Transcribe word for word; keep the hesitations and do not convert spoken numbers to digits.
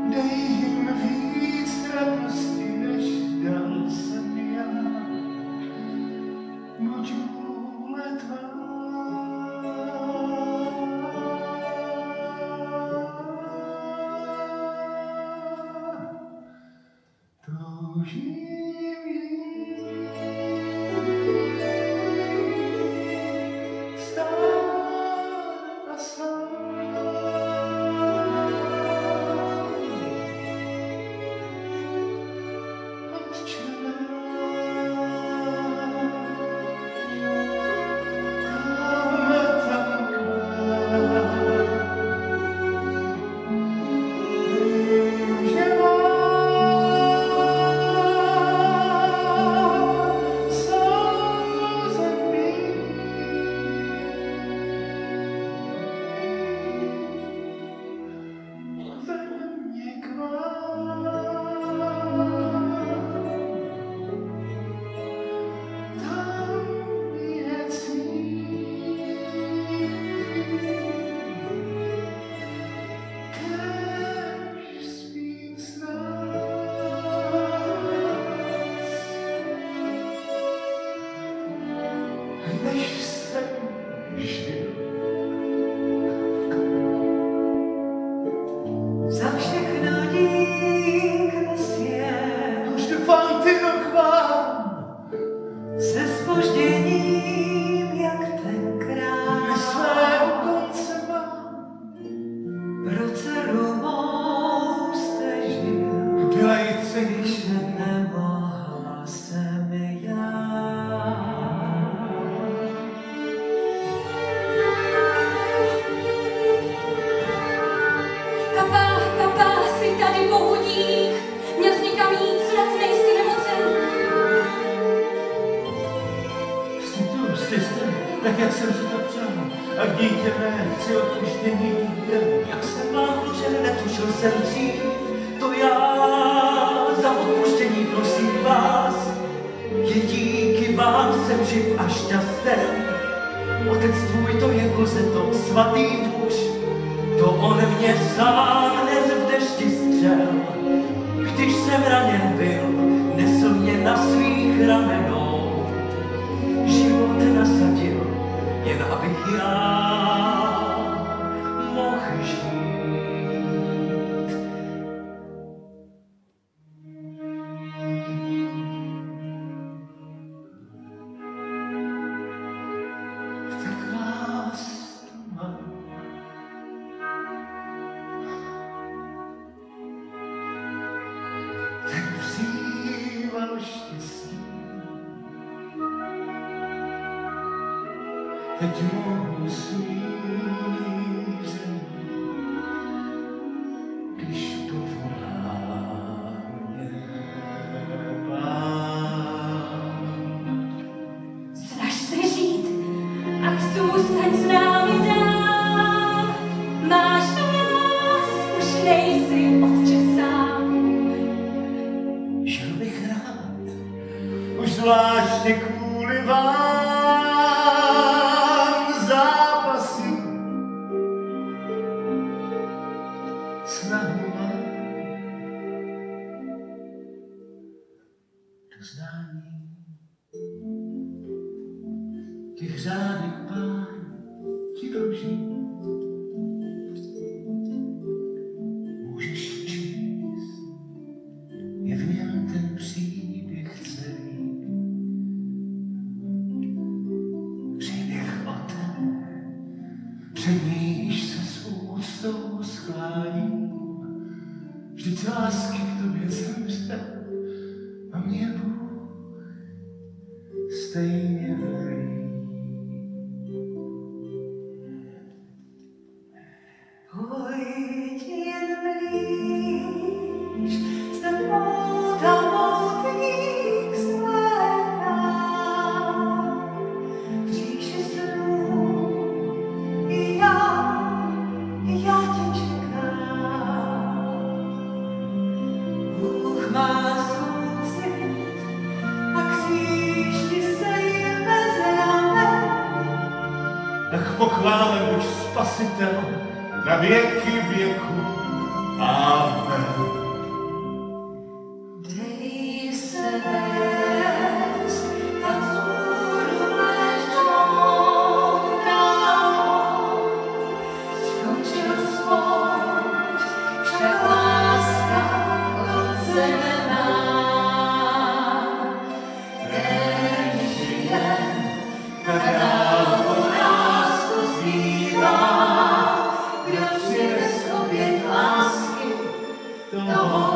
Dej jim víc radosti, než dal jsem já. Buď vůle tvá. Toužím za všechno dík Messie, už doufám ty k vám, se zpožděním jak tenkrát. My své u konce mám, pro dceru mou jste žil, byla jí když nemohla jsem já. Tady pohudík, měl jsi nikam jít, snad nejsi nemocen. Jsi tu, sestro, tak jak jsem si to přál. A dítě mé, chci odpuštění. Jak jsem vám učil, netušil jsem dřív, to já za odpuštění prosím vás. Je díky vám jsem živ a šťasten. Otec tvůj to je kozeto, svatý muž, to on mě sám nez v dešti střel. Když jsem raněn byl, nesl mě na svých ramenou. Život nasadil, jen abych já mohl žít. Tak vás tu mám. Tak vzýval štěstí. Teď mohu smířený, když povolá mě Pán. Snaž se žít, ach zůstaň s námi dál. Máš tu nás, už nejsi otče sám. Žil bych rád, už zvláště kvůli vám zápasy. Snahu mám doznání těch řádných pán ti dluží. Můžeš číst, je v něm ten příběh celý. Příběh o té, před níž se s úctou skláním. Vždyť z lásky k tobě zemřel a mě Bůh stejně velí. Pojď jen blíž, jsem moudra moudrých slétá. V říši snů i já, i já tě čekám. Bůh má soucit a kříž ti sejme z ramen. Tak pochválen buď Spasitel na věky věku. Amen. toho